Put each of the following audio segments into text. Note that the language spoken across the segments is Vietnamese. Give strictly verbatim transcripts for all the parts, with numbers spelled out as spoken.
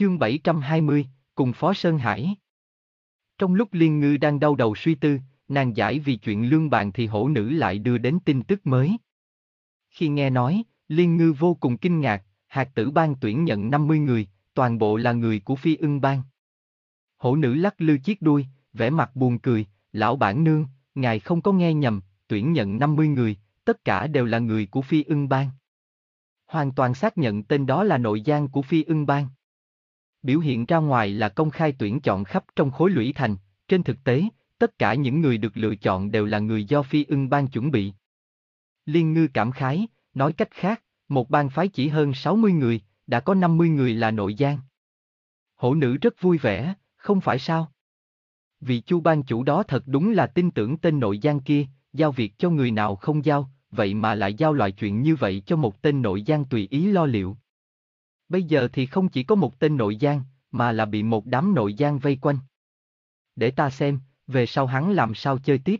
Chương bảy trăm hai mươi, cùng Phó Sơn Hải. Trong lúc Liên Ngư đang đau đầu suy tư, nàng giải vì chuyện lương bàn thì hổ nữ lại đưa đến tin tức mới. Khi nghe nói, Liên Ngư vô cùng kinh ngạc, hạt tử bang tuyển nhận năm mươi người, toàn bộ là người của Phi Ưng bang. Hổ nữ lắc lư chiếc đuôi, vẻ mặt buồn cười, lão bản nương, ngài không có nghe nhầm, tuyển nhận năm mươi người, tất cả đều là người của Phi Ưng bang. Hoàn toàn xác nhận tên đó là nội gián của Phi Ưng bang. Biểu hiện ra ngoài là công khai tuyển chọn khắp trong khối lũy thành, trên thực tế, tất cả những người được lựa chọn đều là người do Phi Ưng bang chuẩn bị. Liên Ngư cảm khái, nói cách khác, một bang phái chỉ hơn sáu mươi người, đã có năm mươi người là nội gián. Hổ nữ rất vui vẻ, không phải sao? Vị Chu bang chủ đó thật đúng là tin tưởng tên nội gián kia, giao việc cho người nào không giao, vậy mà lại giao loại chuyện như vậy cho một tên nội gián tùy ý lo liệu. Bây giờ thì không chỉ có một tên nội gián, mà là bị một đám nội gián vây quanh. Để ta xem, về sau hắn làm sao chơi tiếp.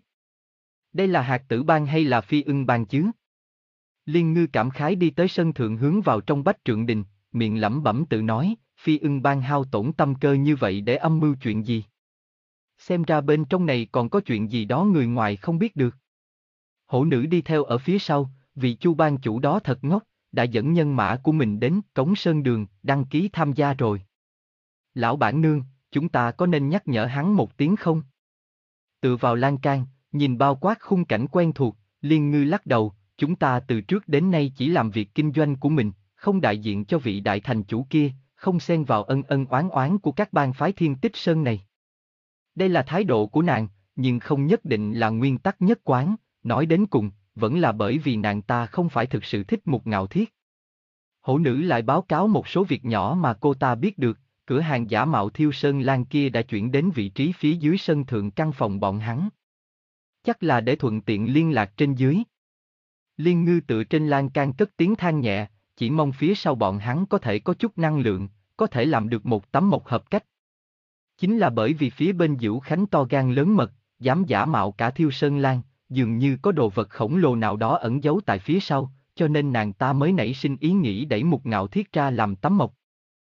Đây là hạt tử bang hay là Phi Ưng bang chứ? Liên Ngư cảm khái đi tới sân thượng hướng vào trong Bách Trượng Đình, miệng lẩm bẩm tự nói, Phi Ưng bang hao tổn tâm cơ như vậy để âm mưu chuyện gì? Xem ra bên trong này còn có chuyện gì đó người ngoài không biết được. Hổ nữ đi theo ở phía sau, vị Chu bang chủ đó thật ngốc, đã dẫn nhân mã của mình đến Cống Sơn Đường, đăng ký tham gia rồi. Lão bản nương, chúng ta có nên nhắc nhở hắn một tiếng không? Tựa vào lan can, nhìn bao quát khung cảnh quen thuộc, Liên Ngư lắc đầu, chúng ta từ trước đến nay chỉ làm việc kinh doanh của mình, không đại diện cho vị đại thành chủ kia, không xen vào ân ân oán oán của các bang phái Thiên Tích Sơn này. Đây là thái độ của nàng, nhưng không nhất định là nguyên tắc nhất quán, nói đến cùng, vẫn là bởi vì nàng ta không phải thực sự thích Mục Ngạo Thiết. Hổ nữ lại báo cáo một số việc nhỏ mà cô ta biết được, cửa hàng giả mạo Thiêu Sơn Lan kia đã chuyển đến vị trí phía dưới sân thượng căn phòng bọn hắn. Chắc là để thuận tiện liên lạc trên dưới. Liên Ngư tựa trên lan can cất tiếng than nhẹ, chỉ mong phía sau bọn hắn có thể có chút năng lượng, có thể làm được một tấm một hợp cách. Chính là bởi vì phía bên Dữu Khánh to gan lớn mật, dám giả mạo cả Thiêu Sơn Lan, dường như có đồ vật khổng lồ nào đó ẩn giấu tại phía sau, cho nên nàng ta mới nảy sinh ý nghĩ đẩy Mục Ngạo Thiết ra làm tấm mộc.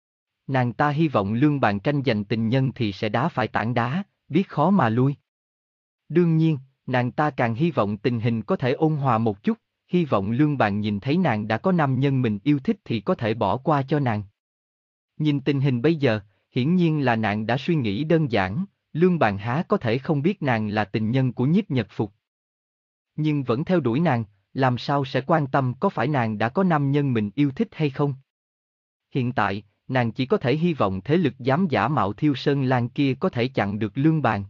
Nàng ta hy vọng lương bàn tranh giành tình nhân thì sẽ đá phải tảng đá, biết khó mà lui. Đương nhiên, nàng ta càng hy vọng tình hình có thể ôn hòa một chút, hy vọng lương bàn nhìn thấy nàng đã có nam nhân mình yêu thích thì có thể bỏ qua cho nàng. Nhìn tình hình bây giờ, hiển nhiên là nàng đã suy nghĩ đơn giản, lương bàn há có thể không biết nàng là tình nhân của Nhiếp Nhật Phục. Nhưng vẫn theo đuổi nàng, làm sao sẽ quan tâm có phải nàng đã có nam nhân mình yêu thích hay không? Hiện tại, nàng chỉ có thể hy vọng thế lực dám giả mạo Thiêu Sơn Lan kia có thể chặn được lương bàn.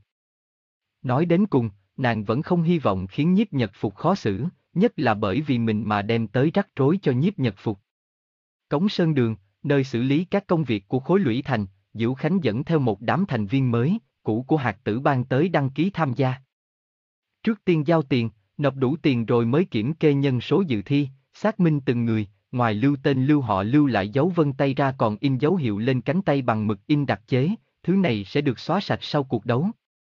Nói đến cùng, nàng vẫn không hy vọng khiến Nhiếp Nhật Phục khó xử, nhất là bởi vì mình mà đem tới rắc rối cho Nhiếp Nhật Phục. Cống Sơn Đường, nơi xử lý các công việc của khối lũy thành, Dữu Khánh dẫn theo một đám thành viên mới, cũ của hạt tử bang tới đăng ký tham gia. Trước tiên giao tiền, nộp đủ tiền rồi mới kiểm kê nhân số dự thi, xác minh từng người, ngoài lưu tên lưu họ lưu lại dấu vân tay ra còn in dấu hiệu lên cánh tay bằng mực in đặc chế, thứ này sẽ được xóa sạch sau cuộc đấu.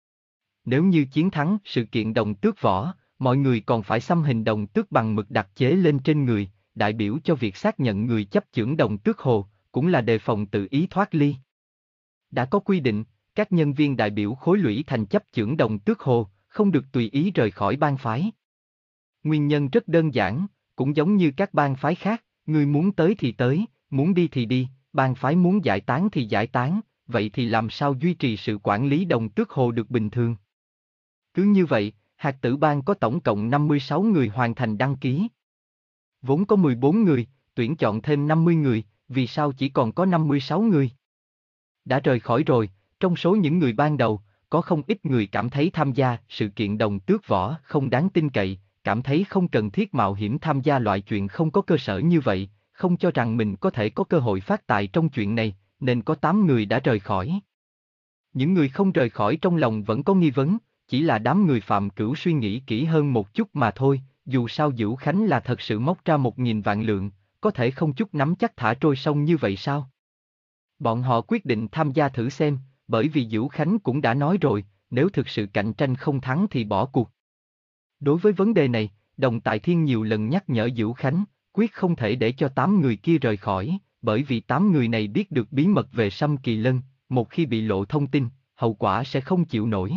Nếu như chiến thắng sự kiện đồng tước võ, mọi người còn phải xăm hình đồng tước bằng mực đặc chế lên trên người, đại biểu cho việc xác nhận người chấp chưởng đồng tước hồ, cũng là đề phòng tự ý thoát ly. Đã có quy định, các nhân viên đại biểu khối lũy thành chấp chưởng đồng tước hồ, không được tùy ý rời khỏi bang phái. Nguyên nhân rất đơn giản, cũng giống như các bang phái khác, người muốn tới thì tới, muốn đi thì đi, bang phái muốn giải tán thì giải tán, vậy thì làm sao duy trì sự quản lý đồng tước hồ được bình thường. Cứ như vậy, hạt tử bang có tổng cộng năm mươi sáu người hoàn thành đăng ký. Vốn có mười bốn người, tuyển chọn thêm năm mươi người, vì sao chỉ còn có năm mươi sáu người? Đã rời khỏi rồi, trong số những người ban đầu, có không ít người cảm thấy tham gia sự kiện đồng tước võ không đáng tin cậy, cảm thấy không cần thiết mạo hiểm tham gia loại chuyện không có cơ sở như vậy, không cho rằng mình có thể có cơ hội phát tài trong chuyện này, nên có tám người đã rời khỏi. Những người không rời khỏi trong lòng vẫn có nghi vấn, chỉ là đám người Phạm Cửu suy nghĩ kỹ hơn một chút mà thôi, dù sao Dữu Khánh là thật sự móc ra một nghìn vạn lượng, có thể không chút nắm chắc thả trôi sông như vậy sao? Bọn họ quyết định tham gia thử xem, bởi vì Dữu Khánh cũng đã nói rồi, nếu thực sự cạnh tranh không thắng thì bỏ cuộc. Đối với vấn đề này, Đồng Tại Thiên nhiều lần nhắc nhở Dữu Khánh, quyết không thể để cho tám người kia rời khỏi, bởi vì tám người này biết được bí mật về Sâm Kỳ Lân, một khi bị lộ thông tin, hậu quả sẽ không chịu nổi.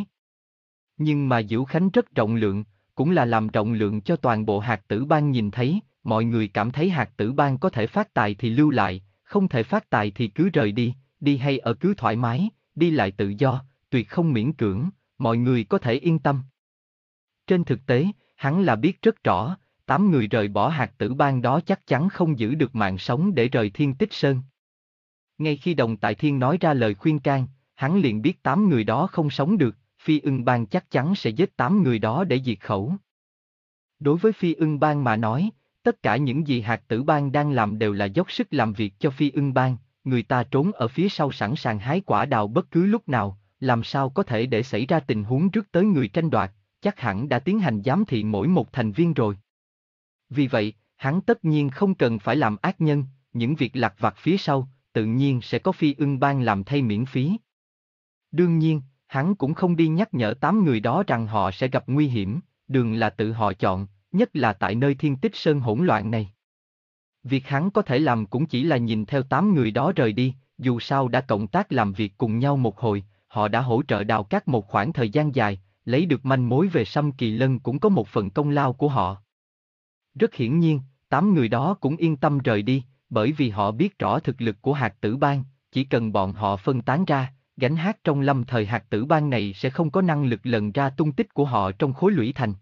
Nhưng mà Diễu Khánh rất rộng lượng, cũng là làm rộng lượng cho toàn bộ hạt tử bang nhìn thấy, mọi người cảm thấy hạt tử bang có thể phát tài thì lưu lại, không thể phát tài thì cứ rời đi, đi hay ở cứ thoải mái, đi lại tự do, tuyệt không miễn cưỡng, mọi người có thể yên tâm. Trên thực tế, hắn là biết rất rõ, tám người rời bỏ hạt tử bang đó chắc chắn không giữ được mạng sống để rời Thiên Tích Sơn. Ngay khi Đồng Tại Thiên nói ra lời khuyên can, hắn liền biết tám người đó không sống được, Phi Ưng Bang chắc chắn sẽ giết tám người đó để diệt khẩu. Đối với Phi Ưng Bang mà nói, tất cả những gì hạt tử bang đang làm đều là dốc sức làm việc cho Phi Ưng Bang, người ta trốn ở phía sau sẵn sàng hái quả đào bất cứ lúc nào, làm sao có thể để xảy ra tình huống rước tới người tranh đoạt, chắc hẳn đã tiến hành giám thị mỗi một thành viên rồi. Vì vậy, hắn tất nhiên không cần phải làm ác nhân, những việc lặt vặt phía sau, tự nhiên sẽ có Phi Ưng Bang làm thay miễn phí. Đương nhiên, hắn cũng không đi nhắc nhở tám người đó rằng họ sẽ gặp nguy hiểm, đường là tự họ chọn, nhất là tại nơi Thiên Tích Sơn hỗn loạn này. Việc hắn có thể làm cũng chỉ là nhìn theo tám người đó rời đi, dù sao đã cộng tác làm việc cùng nhau một hồi, họ đã hỗ trợ đào cát một khoảng thời gian dài, lấy được manh mối về Sâm Kỳ Lân cũng có một phần công lao của họ. Rất hiển nhiên, tám người đó cũng yên tâm rời đi, bởi vì họ biết rõ thực lực của hạt tử bang, chỉ cần bọn họ phân tán ra, gánh hát trong lâm thời hạt tử bang này sẽ không có năng lực lần ra tung tích của họ trong khối lũy thành.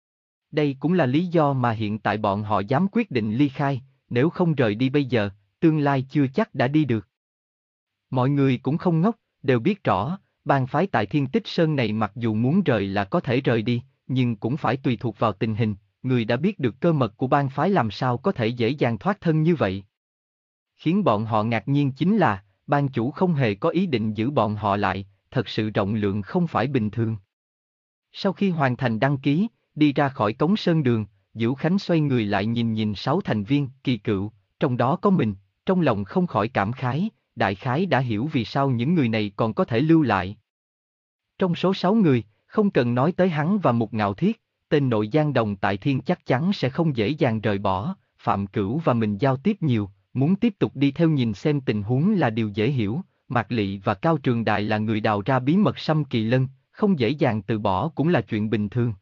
Đây cũng là lý do mà hiện tại bọn họ dám quyết định ly khai, nếu không rời đi bây giờ, tương lai chưa chắc đã đi được. Mọi người cũng không ngốc, đều biết rõ, bang phái tại Thiên Tích Sơn này mặc dù muốn rời là có thể rời đi, nhưng cũng phải tùy thuộc vào tình hình, người đã biết được cơ mật của bang phái làm sao có thể dễ dàng thoát thân như vậy. Khiến bọn họ ngạc nhiên chính là, ban chủ không hề có ý định giữ bọn họ lại, thật sự rộng lượng không phải bình thường. Sau khi hoàn thành đăng ký, đi ra khỏi cống sơn đường, Diễu Khánh xoay người lại nhìn nhìn sáu thành viên kỳ cựu, trong đó có mình, trong lòng không khỏi cảm khái, đại khái đã hiểu vì sao những người này còn có thể lưu lại. Trong số sáu người, không cần nói tới hắn và Mục Ngạo Thiết, tên nội giang Đồng Tại Thiên chắc chắn sẽ không dễ dàng rời bỏ, Phạm Cửu và mình giao tiếp nhiều, muốn tiếp tục đi theo nhìn xem tình huống là điều dễ hiểu, Mạc Lị và Cao Trường Đại là người đào ra bí mật Sâm Kỳ Lân, không dễ dàng từ bỏ cũng là chuyện bình thường.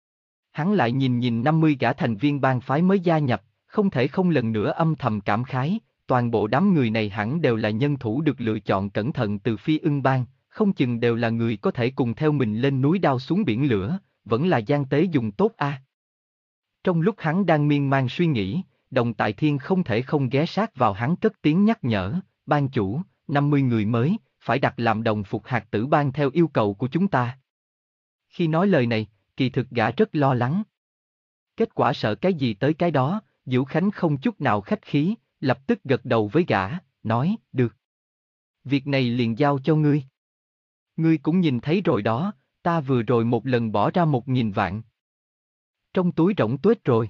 Hắn lại nhìn nhìn năm mươi gã thành viên bang phái mới gia nhập, không thể không lần nữa âm thầm cảm khái, toàn bộ đám người này hẳn đều là nhân thủ được lựa chọn cẩn thận từ Phi Ưng Bang, không chừng đều là người có thể cùng theo mình lên núi đao xuống biển lửa, vẫn là gian tế dùng tốt a. À. Trong lúc hắn đang miên man suy nghĩ, Đồng Tại Thiên không thể không ghé sát vào hắn cất tiếng nhắc nhở, ban chủ, năm mươi người mới, phải đặt làm đồng phục hạt tử bang theo yêu cầu của chúng ta. Khi nói lời này, kỳ thực gã rất lo lắng. Kết quả sợ cái gì tới cái đó, Diễu Khánh không chút nào khách khí, lập tức gật đầu với gã, nói, được. Việc này liền giao cho ngươi. Ngươi cũng nhìn thấy rồi đó, ta vừa rồi một lần bỏ ra một nghìn vạn. Trong túi rỗng tuếch rồi.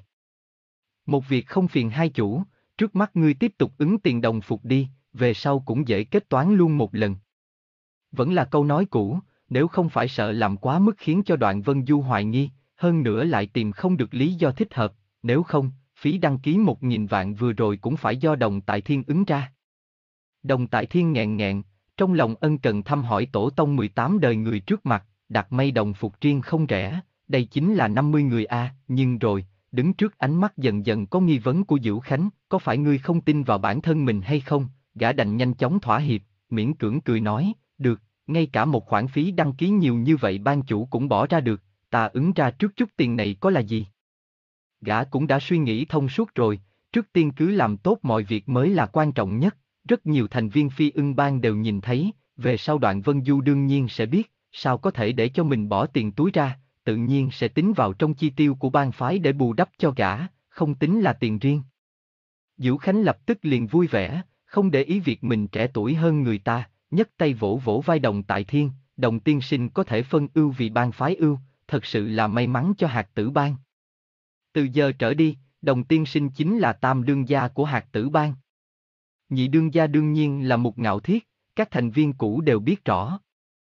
Một việc không phiền hai chủ, trước mắt ngươi tiếp tục ứng tiền đồng phục đi, về sau cũng dễ kết toán luôn một lần. Vẫn là câu nói cũ, nếu không phải sợ làm quá mức khiến cho Đoạn Vân Du hoài nghi, hơn nữa lại tìm không được lý do thích hợp, nếu không, phí đăng ký một nghìn vạn vừa rồi cũng phải do Đồng Tại Thiên ứng ra. Đồng Tại Thiên nghẹn nghẹn, trong lòng ân cần thăm hỏi tổ tông mười tám đời người trước mặt, đặt may đồng phục riêng không rẻ, đây chính là năm mươi người a, à, nhưng rồi, đứng trước ánh mắt dần dần có nghi vấn của Diễu Khánh, có phải ngươi không tin vào bản thân mình hay không, gã đành nhanh chóng thỏa hiệp, miễn cưỡng cười nói, được, ngay cả một khoản phí đăng ký nhiều như vậy ban chủ cũng bỏ ra được, ta ứng ra trước chút tiền này có là gì. Gã cũng đã suy nghĩ thông suốt rồi, trước tiên cứ làm tốt mọi việc mới là quan trọng nhất, rất nhiều thành viên Phi Ưng Bang đều nhìn thấy, về sau Đoạn Vân Du đương nhiên sẽ biết, sao có thể để cho mình bỏ tiền túi ra, tự nhiên sẽ tính vào trong chi tiêu của bang phái để bù đắp cho gã, không tính là tiền riêng. Diễu Khánh lập tức liền vui vẻ, không để ý việc mình trẻ tuổi hơn người ta, nhấc tay vỗ vỗ vai Đồng Tại Thiên, Đồng tiên sinh có thể phân ưu vì bang phái ưu, thật sự là may mắn cho hạt tử bang. Từ giờ trở đi, Đồng tiên sinh chính là tam đương gia của hạt tử bang. Nhị đương gia đương nhiên là Mục Ngạo Thiết, các thành viên cũ đều biết rõ.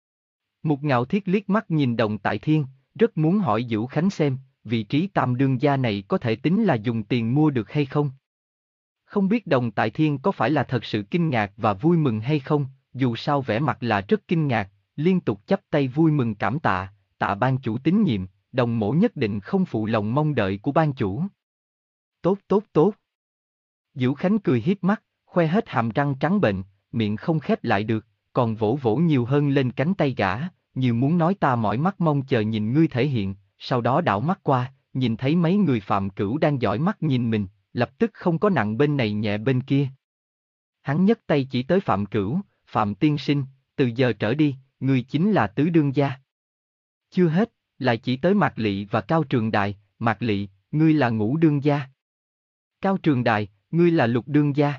Mục Ngạo Thiết liếc mắt nhìn Đồng Tại Thiên, rất muốn hỏi Diễu Khánh xem, vị trí tam đương gia này có thể tính là dùng tiền mua được hay không? Không biết Đồng Tại Thiên có phải là thật sự kinh ngạc và vui mừng hay không, dù sao vẻ mặt là rất kinh ngạc, liên tục chắp tay vui mừng cảm tạ, tạ ban chủ tín nhiệm, Đồng mỗ nhất định không phụ lòng mong đợi của ban chủ. Tốt tốt tốt. Dữu Khánh cười hiếp mắt, khoe hết hàm răng trắng bệnh, miệng không khép lại được, còn vỗ vỗ nhiều hơn lên cánh tay gã, như muốn nói ta mỏi mắt mong chờ nhìn ngươi thể hiện, sau đó đảo mắt qua, nhìn thấy mấy người Phạm Cửu đang dõi mắt nhìn mình, lập tức không có nặng bên này nhẹ bên kia. Hắn nhấc tay chỉ tới Phạm Cửu, Phạm tiên sinh, từ giờ trở đi, ngươi chính là tứ đương gia. Chưa hết, lại chỉ tới Mạc Lị và Cao Trường Đài, Mạc Lị, ngươi là ngũ đương gia. Cao Trường Đài, ngươi là lục đương gia.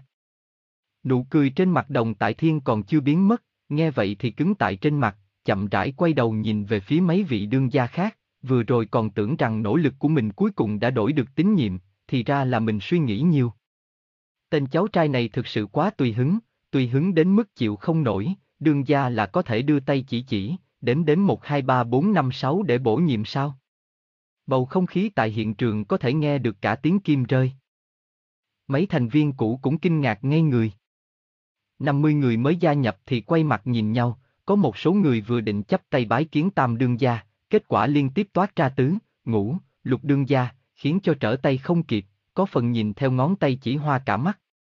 Nụ cười trên mặt Đồng Tại Thiên còn chưa biến mất, nghe vậy thì cứng tại trên mặt, chậm rãi quay đầu nhìn về phía mấy vị đương gia khác, vừa rồi còn tưởng rằng nỗ lực của mình cuối cùng đã đổi được tín nhiệm, thì ra là mình suy nghĩ nhiều. Tên cháu trai này thực sự quá tùy hứng, tùy hứng đến mức chịu không nổi, đương gia là có thể đưa tay chỉ chỉ, đếm đếm một hai ba bốn năm sáu để bổ nhiệm sao? Bầu không khí tại hiện trường có thể nghe được cả tiếng kim rơi. Mấy thành viên cũ cũng kinh ngạc ngây người. năm mươi người mới gia nhập thì quay mặt nhìn nhau, có một số người vừa định chắp tay bái kiến tam đương gia, kết quả liên tiếp toát ra tứ, ngũ, lục đương gia, khiến cho trở tay không kịp, có phần nhìn theo ngón tay chỉ hoa cả mắt.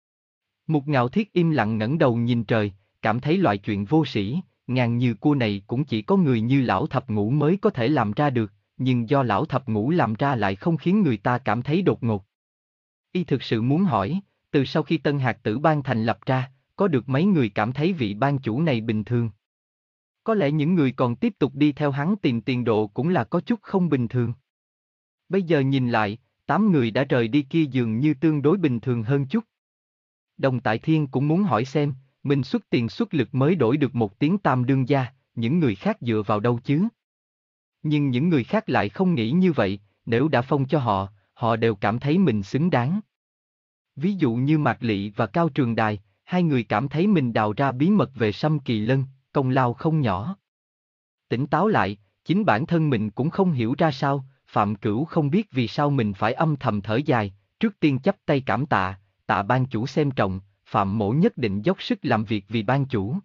Mục Ngạo Thiết im lặng ngẩng đầu nhìn trời, cảm thấy loại chuyện vô sĩ, ngàn như cua này cũng chỉ có người như lão thập ngũ mới có thể làm ra được, nhưng do lão thập ngũ làm ra lại không khiến người ta cảm thấy đột ngột. Y thực sự muốn hỏi, từ sau khi Tân Hạt Tử Ban thành lập ra, có được mấy người cảm thấy vị ban chủ này bình thường? Có lẽ những người còn tiếp tục đi theo hắn tìm tiền độ cũng là có chút không bình thường. Bây giờ nhìn lại, tám người đã rời đi kia dường như tương đối bình thường hơn chút. Đồng Tại Thiên cũng muốn hỏi xem, mình xuất tiền xuất lực mới đổi được một tiếng tam đương gia, những người khác dựa vào đâu chứ? Nhưng những người khác lại không nghĩ như vậy, nếu đã phong cho họ, họ đều cảm thấy mình xứng đáng. Ví dụ như Mạc Lị và Cao Trường Đài, hai người cảm thấy mình đào ra bí mật về Sâm Kỳ Lân, công lao không nhỏ. Tỉnh táo lại, chính bản thân mình cũng không hiểu ra sao, Phạm Cửu không biết vì sao mình phải âm thầm thở dài, trước tiên chắp tay cảm tạ, tạ ban chủ xem trọng, Phạm mỗ nhất định dốc sức làm việc vì ban chủ.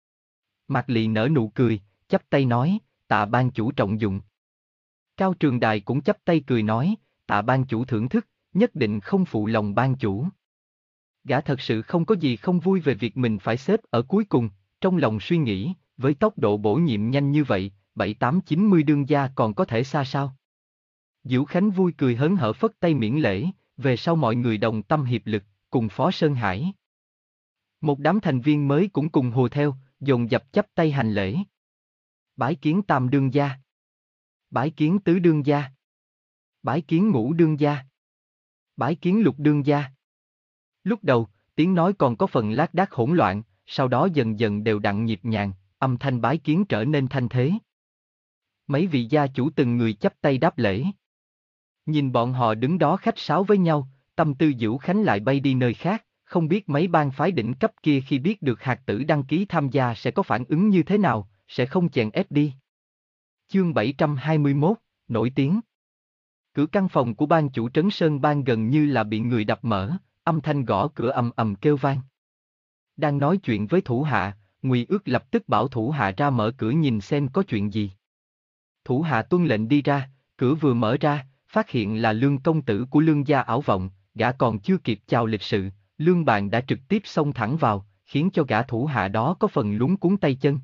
Mạc Lị nở nụ cười, chắp tay nói, tạ ban chủ trọng dụng. Cao Trường Đài cũng chắp tay cười nói, tạ ban chủ thưởng thức, nhất định không phụ lòng ban chủ. Gã thật sự không có gì không vui về việc mình phải xếp ở cuối cùng, trong lòng suy nghĩ, với tốc độ bổ nhiệm nhanh như vậy, bảy tám chín mươi đương gia còn có thể xa sao? Dữu Khánh vui cười hớn hở phất tay miễn lễ, về sau mọi người đồng tâm hiệp lực, cùng Phó Sơn Hải. Một đám thành viên mới cũng cùng hùa theo, dồn dập chắp tay hành lễ. Bái kiến tam đương gia. Bái kiến tứ đương gia. Bái kiến ngũ đương gia. Bái kiến lục đương gia. Lúc đầu, tiếng nói còn có phần lác đác hỗn loạn, sau đó dần dần đều đặn nhịp nhàng, âm thanh bái kiến trở nên thanh thế. Mấy vị gia chủ từng người chắp tay đáp lễ. Nhìn bọn họ đứng đó khách sáo với nhau, tâm tư Dữu Khánh lại bay đi nơi khác, không biết mấy bang phái đỉnh cấp kia khi biết được hạt tử đăng ký tham gia sẽ có phản ứng như thế nào, sẽ không chèn ép đi. Chương bảy trăm hai mươi mốt, nổi tiếng. Cửa căn phòng của ban chủ Trấn Sơn Bang gần như là bị người đập mở, âm thanh gõ cửa ầm ầm kêu vang. Đang nói chuyện với thủ hạ, Ngụy Ước lập tức bảo thủ hạ ra mở cửa nhìn xem có chuyện gì. Thủ hạ tuân lệnh đi ra, cửa vừa mở ra, phát hiện là Lương công tử của Lương gia Ảo Vọng, gã còn chưa kịp chào lịch sự, Lương Bàn đã trực tiếp xông thẳng vào, khiến cho gã thủ hạ đó có phần lúng cuống tay chân.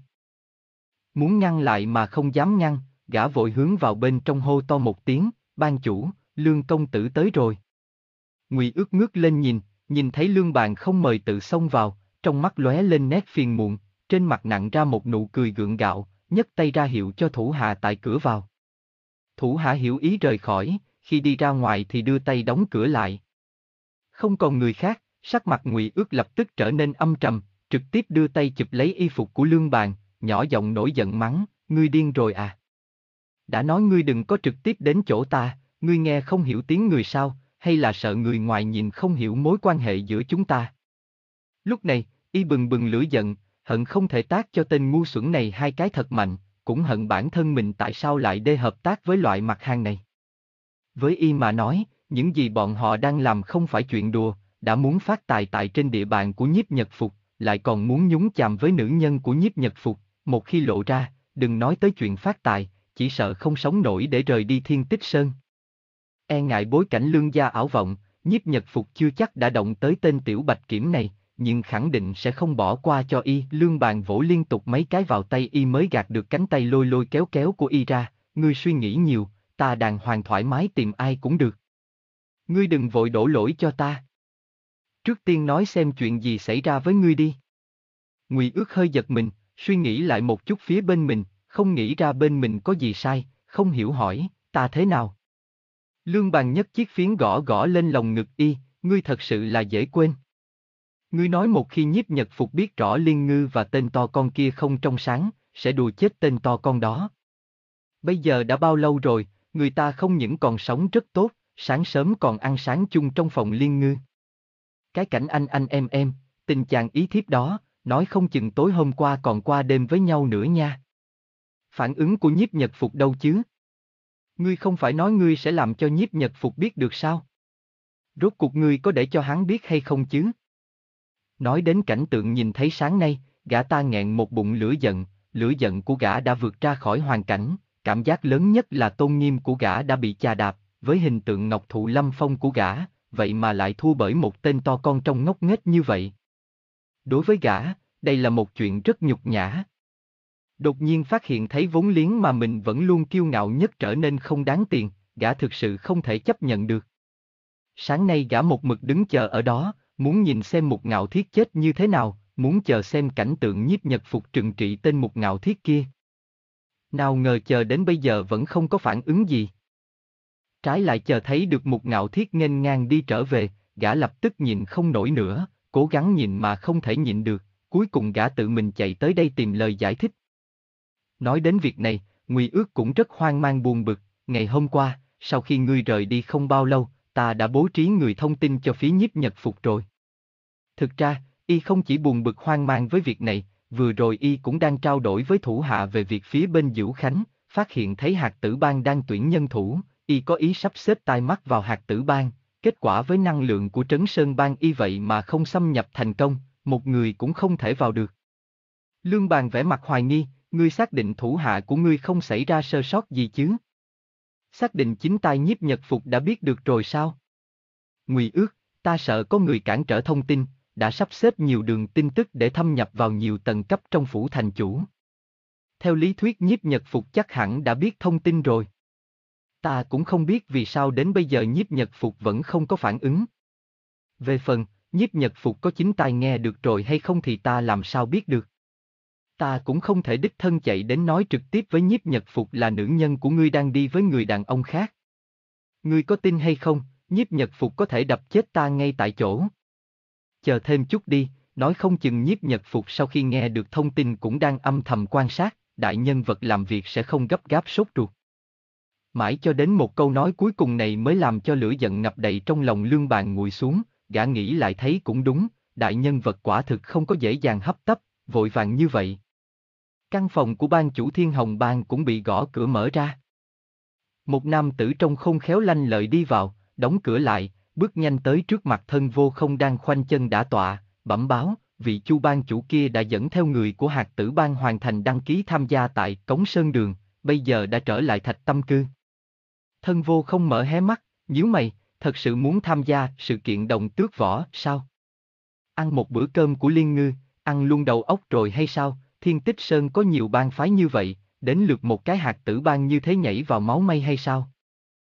Muốn ngăn lại mà không dám ngăn, gã vội hướng vào bên trong hô to một tiếng, ban chủ, Lương công tử tới rồi. Ngụy Ước ngước lên nhìn, nhìn thấy Lương Bàn không mời tự xông vào, trong mắt lóe lên nét phiền muộn, trên mặt nặn ra một nụ cười gượng gạo, nhấc tay ra hiệu cho thủ hạ tại cửa vào. Thủ hạ hiểu ý rời khỏi, khi đi ra ngoài thì đưa tay đóng cửa lại. Không còn người khác, sắc mặt Ngụy Ước lập tức trở nên âm trầm, trực tiếp đưa tay chụp lấy y phục của Lương Bàn, nhỏ giọng nổi giận mắng, ngươi điên rồi à? Đã nói ngươi đừng có trực tiếp đến chỗ ta, ngươi nghe không hiểu tiếng người sao, hay là sợ người ngoài nhìn không hiểu mối quan hệ giữa chúng ta? Lúc này, y bừng bừng lửa giận, hận không thể tác cho tên ngu xuẩn này hai cái thật mạnh, cũng hận bản thân mình tại sao lại đê hợp tác với loại mặt hàng này. Với y mà nói, những gì bọn họ đang làm không phải chuyện đùa, đã muốn phát tài tại trên địa bàn của Nhiếp Nhật Phục, lại còn muốn nhúng chàm với nữ nhân của Nhiếp Nhật Phục, một khi lộ ra, đừng nói tới chuyện phát tài, chỉ sợ không sống nổi để rời đi Thiên Tích Sơn. E ngại bối cảnh Lương gia ảo vọng, Nhiếp Nhật Phục chưa chắc đã động tới tên tiểu bạch kiểm này, nhưng khẳng định sẽ không bỏ qua cho y. Lương Bàn vỗ liên tục mấy cái vào tay y mới gạt được cánh tay lôi lôi kéo kéo của y ra, ngươi suy nghĩ nhiều, ta đàng hoàng thoải mái tìm ai cũng được. Ngươi đừng vội đổ lỗi cho ta. Trước tiên nói xem chuyện gì xảy ra với ngươi đi. Ngụy Ước hơi giật mình, suy nghĩ lại một chút phía bên mình, không nghĩ ra bên mình có gì sai, không hiểu hỏi, ta thế nào? Lương Bàn nhấc chiếc phiến gõ gõ lên lồng ngực y, ngươi thật sự là dễ quên. Ngươi nói một khi Nhiếp Nhật Phục biết rõ Liên Ngư và tên to con kia không trong sáng, sẽ đùa chết tên to con đó. Bây giờ đã bao lâu rồi, người ta không những còn sống rất tốt, sáng sớm còn ăn sáng chung trong phòng Liên Ngư. Cái cảnh anh anh em em, tình chàng ý thiếp đó, nói không chừng tối hôm qua còn qua đêm với nhau nữa nha. Phản ứng của Nhiếp Nhật Phục đâu chứ? Ngươi không phải nói ngươi sẽ làm cho Nhiếp Nhật Phục biết được sao? Rốt cuộc ngươi có để cho hắn biết hay không chứ? Nói đến cảnh tượng nhìn thấy sáng nay, gã ta nghẹn một bụng lửa giận, lửa giận của gã đã vượt ra khỏi hoàn cảnh, cảm giác lớn nhất là tôn nghiêm của gã đã bị chà đạp, với hình tượng ngọc thụ lâm phong của gã, vậy mà lại thua bởi một tên to con trông ngốc nghếch như vậy. Đối với gã, đây là một chuyện rất nhục nhã. Đột nhiên phát hiện thấy vốn liếng mà mình vẫn luôn kiêu ngạo nhất trở nên không đáng tiền, gã thực sự không thể chấp nhận được. Sáng nay gã một mực đứng chờ ở đó, muốn nhìn xem Mục Ngạo Thiết chết như thế nào, muốn chờ xem cảnh tượng Nhiếp Nhật Phục trừng trị tên Mục Ngạo Thiết kia. Nào ngờ chờ đến bây giờ vẫn không có phản ứng gì. Trái lại chờ thấy được Mục Ngạo Thiết nghênh ngang đi trở về, gã lập tức nhìn không nổi nữa, cố gắng nhìn mà không thể nhịn được, cuối cùng gã tự mình chạy tới đây tìm lời giải thích. Nói đến việc này, Ngụy Ước cũng rất hoang mang buồn bực, ngày hôm qua, sau khi ngươi rời đi không bao lâu, ta đã bố trí người thông tin cho phía Nhiếp Nhật Phục rồi. Thực ra, y không chỉ buồn bực hoang mang với việc này, vừa rồi y cũng đang trao đổi với thủ hạ về việc phía bên Dữu Khánh, phát hiện thấy Hạt Tử Bang đang tuyển nhân thủ, y có ý sắp xếp tai mắt vào Hạt Tử Bang, kết quả với năng lượng của Trấn Sơn Bang y vậy mà không xâm nhập thành công, một người cũng không thể vào được. Lương Bàn vẻ mặt hoài nghi, ngươi xác định thủ hạ của ngươi không xảy ra sơ sót gì chứ? Xác định chính tai Nhiếp Nhật Phục đã biết được rồi sao? Ngụy Ước, ta sợ có người cản trở thông tin, đã sắp xếp nhiều đường tin tức để thâm nhập vào nhiều tầng cấp trong phủ thành chủ. Theo lý thuyết Nhiếp Nhật Phục chắc hẳn đã biết thông tin rồi. Ta cũng không biết vì sao đến bây giờ Nhiếp Nhật Phục vẫn không có phản ứng. Về phần, Nhiếp Nhật Phục có chính tai nghe được rồi hay không thì ta làm sao biết được. Ta cũng không thể đích thân chạy đến nói trực tiếp với Nhiếp Nhật Phục là nữ nhân của ngươi đang đi với người đàn ông khác. Ngươi có tin hay không, Nhiếp Nhật Phục có thể đập chết ta ngay tại chỗ. Chờ thêm chút đi, nói không chừng Nhiếp Nhật Phục sau khi nghe được thông tin cũng đang âm thầm quan sát, đại nhân vật làm việc sẽ không gấp gáp sốt ruột. Mãi cho đến một câu nói cuối cùng này mới làm cho lửa giận ngập đầy trong lòng Lương Bàn nguội xuống, gã nghĩ lại thấy cũng đúng, đại nhân vật quả thực không có dễ dàng hấp tấp, vội vàng như vậy. Căn phòng của ban chủ Thiên Hồng Bang cũng bị gõ cửa mở ra. Một nam tử trông không khéo lanh lợi đi vào, đóng cửa lại, bước nhanh tới trước mặt Thân Vô Không đang khoanh chân đả tọa, bẩm báo, vị Chu ban chủ kia đã dẫn theo người của Hạt Tử Bang hoàn thành đăng ký tham gia tại Cống Sơn Đường, bây giờ đã trở lại Thạch Tâm Cư. Thân Vô Không mở hé mắt, nhíu mày, thật sự muốn tham gia sự kiện đồng tước võ, sao? Ăn một bữa cơm của Liên Ngư, ăn luôn đầu óc rồi hay sao? Thiên Tích Sơn có nhiều bang phái như vậy, đến lượt một cái Hạt Tử Bang như thế nhảy vào máu mây hay sao?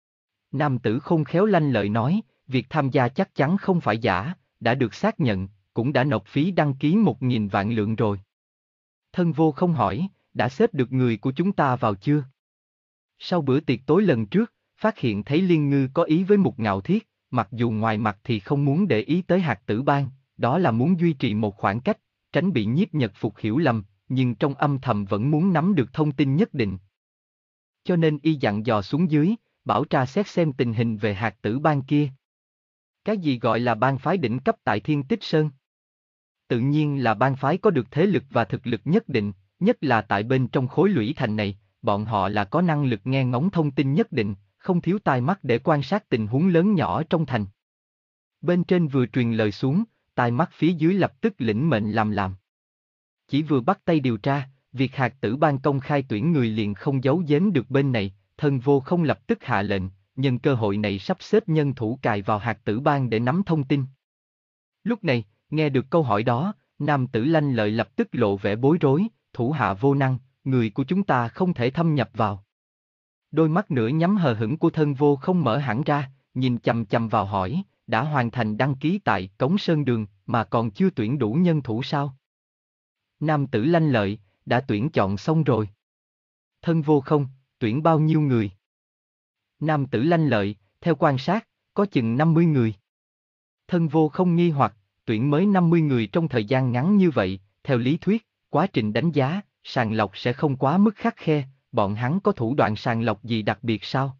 Nam tử không khéo lanh lợi nói, việc tham gia chắc chắn không phải giả, đã được xác nhận, cũng đã nộp phí đăng ký một nghìn vạn lượng rồi. Thân Vô Không hỏi, đã xếp được người của chúng ta vào chưa? Sau bữa tiệc tối lần trước, phát hiện thấy Liên Ngư có ý với Mục Ngạo Thiết, mặc dù ngoài mặt thì không muốn để ý tới Hạt Tử Bang, đó là muốn duy trì một khoảng cách, tránh bị Nhiếp Nhật Phục hiểu lầm, nhưng trong âm thầm vẫn muốn nắm được thông tin nhất định. Cho nên y dặn dò xuống dưới, bảo tra xét xem tình hình về Hạt Tử Bang kia. Cái gì gọi là bang phái đỉnh cấp tại Thiên Tích Sơn? Tự nhiên là bang phái có được thế lực và thực lực nhất định, nhất là tại bên trong khối lũy thành này, bọn họ là có năng lực nghe ngóng thông tin nhất định, không thiếu tai mắt để quan sát tình huống lớn nhỏ trong thành. Bên trên vừa truyền lời xuống, tai mắt phía dưới lập tức lĩnh mệnh làm làm. Chỉ vừa bắt tay điều tra, việc hạt tử bang công khai tuyển người liền không giấu giếm được bên này, Thân Vô không lập tức hạ lệnh, nhân cơ hội này sắp xếp nhân thủ cài vào hạt tử bang để nắm thông tin. Lúc này, nghe được câu hỏi đó, nam tử lanh lợi lập tức lộ vẻ bối rối, thủ hạ vô năng, người của chúng ta không thể thâm nhập vào. Đôi mắt nửa nhắm hờ hững của Thân Vô không mở hẳn ra, nhìn chằm chằm vào hỏi, đã hoàn thành đăng ký tại Cống Sơn Đường mà còn chưa tuyển đủ nhân thủ sao? Nam tử lanh lợi, đã tuyển chọn xong rồi. Thân Vô không, tuyển bao nhiêu người? Nam tử lanh lợi, theo quan sát, có chừng năm mươi người. Thân Vô không nghi hoặc, tuyển mới năm mươi người trong thời gian ngắn như vậy, theo lý thuyết, quá trình đánh giá, sàng lọc sẽ không quá mức khắt khe, bọn hắn có thủ đoạn sàng lọc gì đặc biệt sao?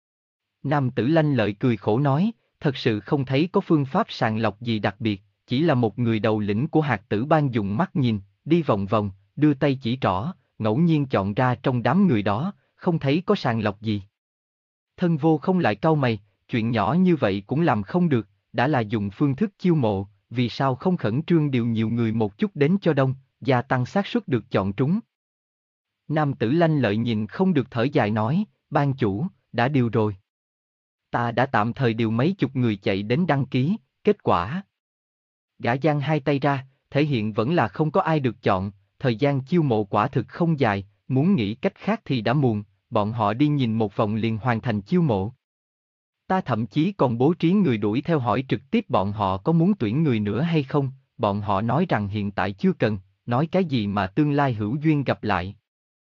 Nam tử lanh lợi cười khổ nói, thật sự không thấy có phương pháp sàng lọc gì đặc biệt, chỉ là một người đầu lĩnh của hạt tử bang dùng mắt nhìn, đi vòng vòng, đưa tay chỉ trỏ, ngẫu nhiên chọn ra trong đám người đó, không thấy có sàng lọc gì. Thân Vô không lại cau mày, chuyện nhỏ như vậy cũng làm không được, đã là dùng phương thức chiêu mộ, vì sao không khẩn trương điều nhiều người một chút đến cho đông, gia tăng xác suất được chọn trúng. Nam tử lanh lợi nhìn không được thở dài nói, ban chủ, đã điều rồi. Ta đã tạm thời điều mấy chục người chạy đến đăng ký, kết quả. Gã giang hai tay ra, thể hiện vẫn là không có ai được chọn, thời gian chiêu mộ quả thực không dài, muốn nghĩ cách khác thì đã muộn, bọn họ đi nhìn một vòng liền hoàn thành chiêu mộ. Ta thậm chí còn bố trí người đuổi theo hỏi trực tiếp bọn họ có muốn tuyển người nữa hay không, bọn họ nói rằng hiện tại chưa cần, nói cái gì mà tương lai hữu duyên gặp lại.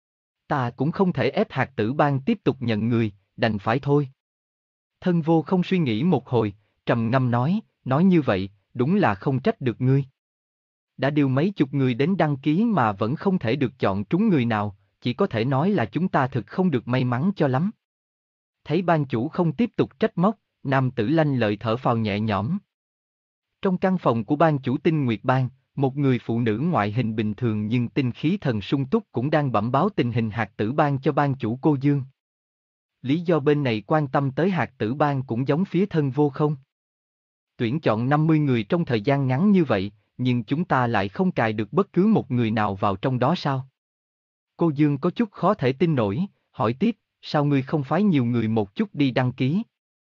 Ta cũng không thể ép hạt tử bang tiếp tục nhận người, đành phải thôi. Thân Vô không suy nghĩ một hồi, trầm ngâm nói, nói như vậy, đúng là không trách được ngươi. Đã điều mấy chục người đến đăng ký mà vẫn không thể được chọn trúng người nào, chỉ có thể nói là chúng ta thực không được may mắn cho lắm. Thấy ban chủ không tiếp tục trách móc, nam tử lanh lợi thở phào nhẹ nhõm. Trong căn phòng của ban chủ Tinh Nguyệt Bang, một người phụ nữ ngoại hình bình thường nhưng tinh khí thần sung túc cũng đang bẩm báo tình hình hạt tử bang cho ban chủ Cô Dương. Lý do bên này quan tâm tới hạt tử bang cũng giống phía Thân Vô không. Tuyển chọn năm mươi người trong thời gian ngắn như vậy, nhưng chúng ta lại không cài được bất cứ một người nào vào trong đó sao? Cô Dương có chút khó thể tin nổi, hỏi tiếp, sao ngươi không phái nhiều người một chút đi đăng ký?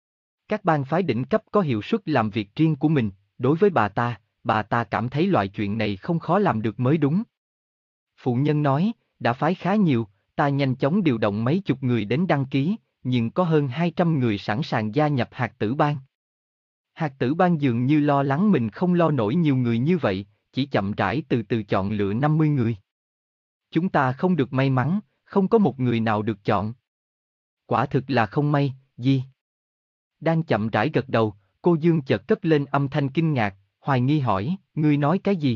Các bang phái đỉnh cấp có hiệu suất làm việc riêng của mình, đối với bà ta, bà ta cảm thấy loại chuyện này không khó làm được mới đúng. Phụ nhân nói, đã phái khá nhiều, ta nhanh chóng điều động mấy chục người đến đăng ký, nhưng có hơn hai trăm người sẵn sàng gia nhập hạt tử bang. Hạt tử bang dường như lo lắng mình không lo nổi nhiều người như vậy, chỉ chậm rãi từ từ chọn lựa năm mươi người. Chúng ta không được may mắn, không có một người nào được chọn. Quả thực là không may, gì? Đang chậm rãi gật đầu, cô Dương chợt cất lên âm thanh kinh ngạc, hoài nghi hỏi, ngươi nói cái gì?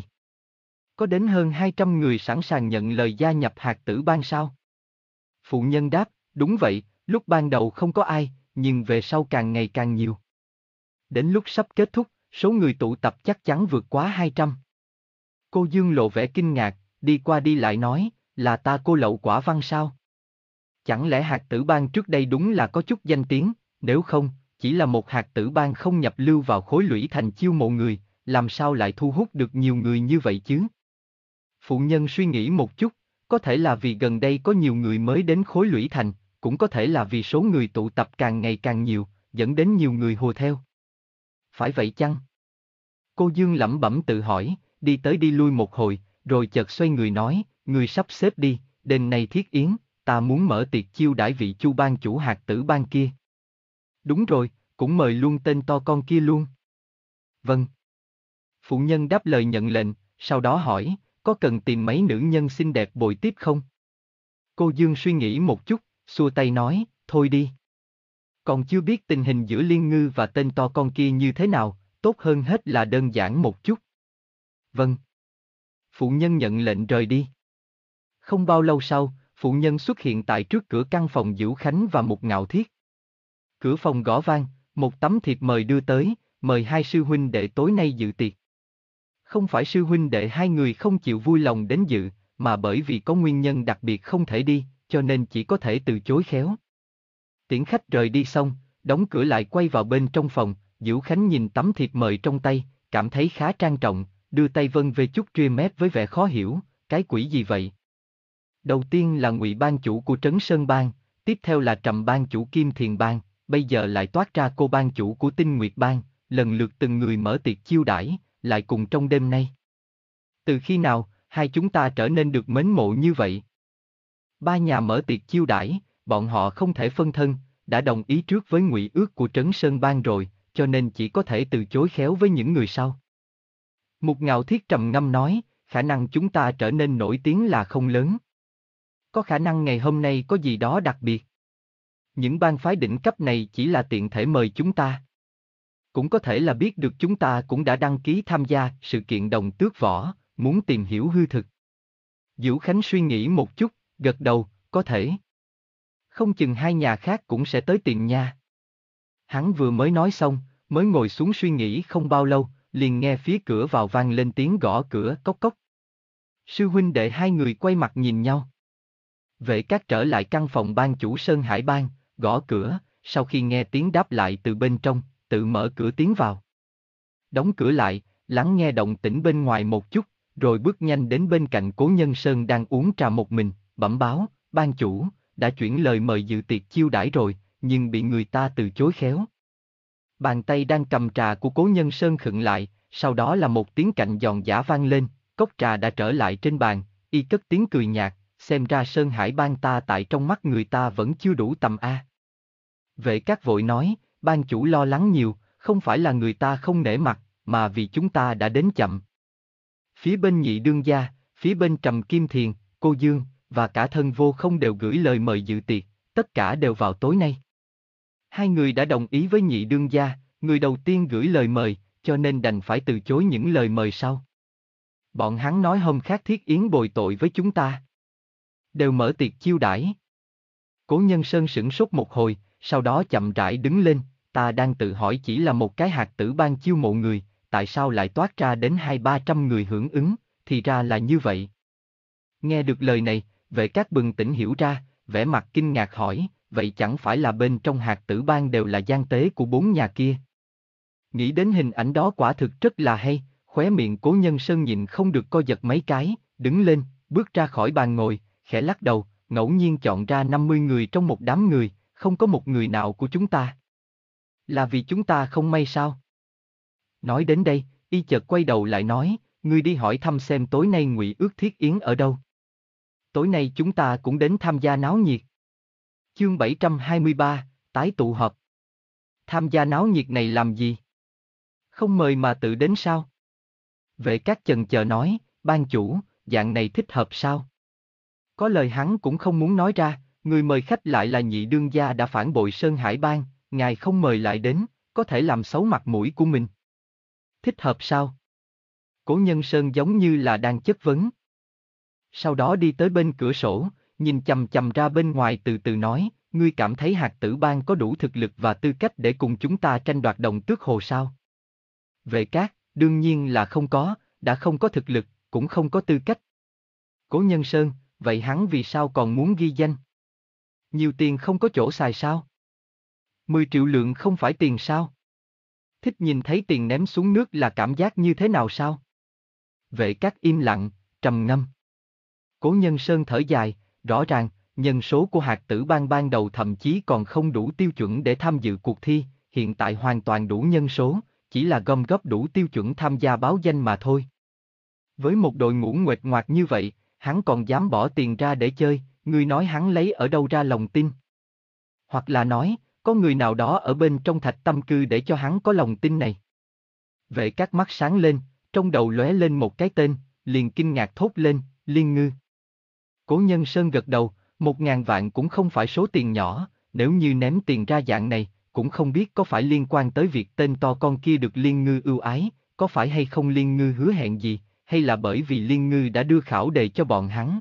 Có đến hơn hai trăm người sẵn sàng nhận lời gia nhập hạt tử bang sao? Phụ nhân đáp, đúng vậy, lúc ban đầu không có ai, nhưng về sau càng ngày càng nhiều. Đến lúc sắp kết thúc, số người tụ tập chắc chắn vượt quá hai trăm. Cô Dương lộ vẻ kinh ngạc, đi qua đi lại nói, là ta cô lậu quả văn sao? Chẳng lẽ hạt tử bang trước đây đúng là có chút danh tiếng, nếu không, chỉ là một hạt tử bang không nhập lưu vào khối lũy thành chiêu mộ người, làm sao lại thu hút được nhiều người như vậy chứ? Phụ nhân suy nghĩ một chút, có thể là vì gần đây có nhiều người mới đến khối lũy thành, cũng có thể là vì số người tụ tập càng ngày càng nhiều, dẫn đến nhiều người hùa theo. Phải vậy chăng? Cô Dương lẩm bẩm tự hỏi, đi tới đi lui một hồi, rồi chợt xoay người nói, người sắp xếp đi, đêm nay thiết yến, ta muốn mở tiệc chiêu đãi vị Chu ban chủ hạt tử bang kia. Đúng rồi, cũng mời luôn tên to con kia luôn. Vâng. Phụ nhân đáp lời nhận lệnh, sau đó hỏi, có cần tìm mấy nữ nhân xinh đẹp bồi tiếp không? Cô Dương suy nghĩ một chút, xua tay nói, thôi đi. Còn chưa biết tình hình giữa Liên Ngư và tên to con kia như thế nào, tốt hơn hết là đơn giản một chút. Vâng. Phụ nhân nhận lệnh rời đi. Không bao lâu sau, phụ nhân xuất hiện tại trước cửa căn phòng Dữu Khánh và Mục Ngạo Thiết. Cửa phòng gõ vang, một tấm thiệp mời đưa tới, mời hai sư huynh đệ tối nay dự tiệc. Không phải sư huynh đệ hai người không chịu vui lòng đến dự, mà bởi vì có nguyên nhân đặc biệt không thể đi, cho nên chỉ có thể từ chối khéo. Tiễn khách rời đi xong, đóng cửa lại quay vào bên trong phòng, Diễu Khánh nhìn tấm thiệp mời trong tay, cảm thấy khá trang trọng, đưa tay vân về chút ria mép với vẻ khó hiểu, cái quỷ gì vậy? Đầu tiên là Ngụy ban chủ của Trấn Sơn Bang, tiếp theo là Trầm ban chủ Kim Thiền Bang, bây giờ lại toát ra cô ban chủ của Tinh Nguyệt Bang, lần lượt từng người mở tiệc chiêu đãi, lại cùng trong đêm nay. Từ khi nào, hai chúng ta trở nên được mến mộ như vậy? Ba nhà mở tiệc chiêu đãi, bọn họ không thể phân thân, đã đồng ý trước với ngụy ước của Trấn Sơn Bang rồi, cho nên chỉ có thể từ chối khéo với những người sau. Mục Ngạo Thiết trầm ngâm nói, khả năng chúng ta trở nên nổi tiếng là không lớn. Có khả năng ngày hôm nay có gì đó đặc biệt. Những bang phái đỉnh cấp này chỉ là tiện thể mời chúng ta. Cũng có thể là biết được chúng ta cũng đã đăng ký tham gia sự kiện đồng tước võ, muốn tìm hiểu hư thực. Diễu Khánh suy nghĩ một chút, gật đầu, có thể. Không chừng hai nhà khác cũng sẽ tới tìm nha. Hắn vừa mới nói xong, mới ngồi xuống suy nghĩ không bao lâu, liền nghe phía cửa vào vang lên tiếng gõ cửa cốc cốc. Sư huynh đệ hai người quay mặt nhìn nhau. Vệ Cát trở lại căn phòng ban chủ Sơn Hải Bang, gõ cửa, sau khi nghe tiếng đáp lại từ bên trong, tự mở cửa tiến vào. Đóng cửa lại, lắng nghe động tĩnh bên ngoài một chút, rồi bước nhanh đến bên cạnh Cố Nhân Sơn đang uống trà một mình, bẩm báo, ban chủ, đã chuyển lời mời dự tiệc chiêu đãi rồi, nhưng bị người ta từ chối khéo. Bàn tay đang cầm trà của Cố Nhân Sơn khựng lại, sau đó là một tiếng cạnh giòn giã vang lên, cốc trà đã trở lại trên bàn, y cất tiếng cười nhạt, xem ra Sơn Hải Bang ta tại trong mắt người ta vẫn chưa đủ tầm A. Vệ Cát vội nói, ban chủ lo lắng nhiều, không phải là người ta không nể mặt, mà vì chúng ta đã đến chậm. Phía bên Nhị đương gia, phía bên Trầm Kim Thiền, cô Dương, và cả Thân Vô Không đều gửi lời mời dự tiệc, tất cả đều vào tối nay. Hai người đã đồng ý với Nhị đương gia, người đầu tiên gửi lời mời, cho nên đành phải từ chối những lời mời sau. Bọn hắn nói hôm khác thiết yến bồi tội với chúng ta. Đều mở tiệc chiêu đãi. Cố Nhân Sơn sửng sốt một hồi, sau đó chậm rãi đứng lên, ta đang tự hỏi chỉ là một cái hạt tử ban chiêu mộ người, tại sao lại toát ra đến hai ba trăm người hưởng ứng, thì ra là như vậy. Nghe được lời này, Vệ Cát bừng tỉnh hiểu ra, vẻ mặt kinh ngạc hỏi, vậy chẳng phải là bên trong hạt tử ban đều là gian tế của bốn nhà kia. Nghĩ đến hình ảnh đó quả thực rất là hay, khóe miệng Cố Nhân Sơn nhìn không được co giật mấy cái, đứng lên, bước ra khỏi bàn ngồi, khẽ lắc đầu, ngẫu nhiên chọn ra năm mươi người trong một đám người, không có một người nào của chúng ta. Là vì chúng ta không may sao? Nói đến đây, y chợt quay đầu lại nói, ngươi đi hỏi thăm xem tối nay Ngụy ước thiết yến ở đâu. Tối nay chúng ta cũng đến tham gia náo nhiệt. Chương bảy trăm hai mươi ba, tái tụ họp. Tham gia náo nhiệt này làm gì? Không mời mà tự đến sao? Vệ Cát chần chờ nói, ban chủ, dạng này thích hợp sao? Có lời hắn cũng không muốn nói ra, người mời khách lại là Nhị đương gia đã phản bội Sơn Hải Bang, ngài không mời lại đến, có thể làm xấu mặt mũi của mình. Thích hợp sao? Cố Nhân Sơn giống như là đang chất vấn. Sau đó đi tới bên cửa sổ, nhìn chằm chằm ra bên ngoài từ từ nói, ngươi cảm thấy hạt tử bang có đủ thực lực và tư cách để cùng chúng ta tranh đoạt đồng tước hồ sao? Vệ Cát, đương nhiên là không có, đã không có thực lực, cũng không có tư cách. Cố Nhân Sơn, vậy hắn vì sao còn muốn ghi danh? Nhiều tiền không có chỗ xài sao? mười triệu lượng không phải tiền sao? Thích nhìn thấy tiền ném xuống nước là cảm giác như thế nào sao? Vệ Cát im lặng, trầm ngâm. Cố Nhân Sơn thở dài, rõ ràng, nhân số của hạt tử bang ban đầu thậm chí còn không đủ tiêu chuẩn để tham dự cuộc thi, hiện tại hoàn toàn đủ nhân số, chỉ là gom góp đủ tiêu chuẩn tham gia báo danh mà thôi. Với một đội ngũ nguệch ngoạc như vậy, hắn còn dám bỏ tiền ra để chơi, ngươi nói hắn lấy ở đâu ra lòng tin? Hoặc là nói, có người nào đó ở bên trong Thạch Tâm Cư để cho hắn có lòng tin này? Vệ Cát mắt sáng lên, trong đầu lóe lên một cái tên, liền kinh ngạc thốt lên, Liên Ngư. Cố Nhân Sơn gật đầu, một ngàn vạn cũng không phải số tiền nhỏ, nếu như ném tiền ra dạng này, cũng không biết có phải liên quan tới việc tên to con kia được Liên Ngư ưu ái, có phải hay không Liên Ngư hứa hẹn gì, hay là bởi vì Liên Ngư đã đưa khảo đề cho bọn hắn.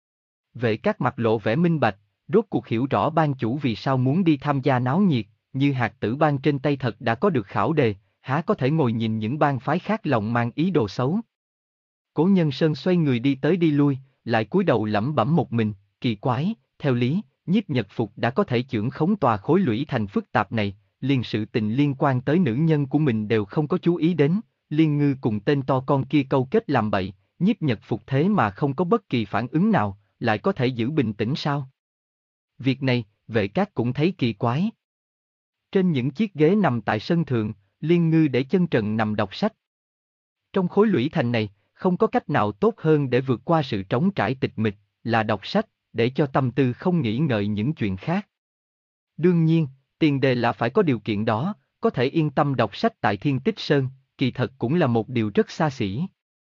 Vệ Cát mặt lộ vẻ minh bạch, rốt cuộc hiểu rõ ban chủ vì sao muốn đi tham gia náo nhiệt, như hạt tử bang trên tay thật đã có được khảo đề, há có thể ngồi nhìn những bang phái khác lòng mang ý đồ xấu. Cố Nhân Sơn xoay người đi tới đi lui, lại cúi đầu lẩm bẩm một mình, kỳ quái, theo lý, Nhiếp Nhật Phục đã có thể chưởng khống tòa khối lũy thành phức tạp này, liền sự tình liên quan tới nữ nhân của mình đều không có chú ý đến, Liên Ngư cùng tên to con kia câu kết làm bậy, nhiếp nhật phục thế mà không có bất kỳ phản ứng nào, lại có thể giữ bình tĩnh sao? Việc này, Vệ Cát cũng thấy kỳ quái. Trên những chiếc ghế nằm tại sân thượng, Liên Ngư để chân trần nằm đọc sách. Trong khối lũy thành này, không có cách nào tốt hơn để vượt qua sự trống trải tịch mịch, là đọc sách, để cho tâm tư không nghĩ ngợi những chuyện khác. Đương nhiên, tiền đề là phải có điều kiện đó, có thể yên tâm đọc sách tại Thiên Tích Sơn, kỳ thật cũng là một điều rất xa xỉ.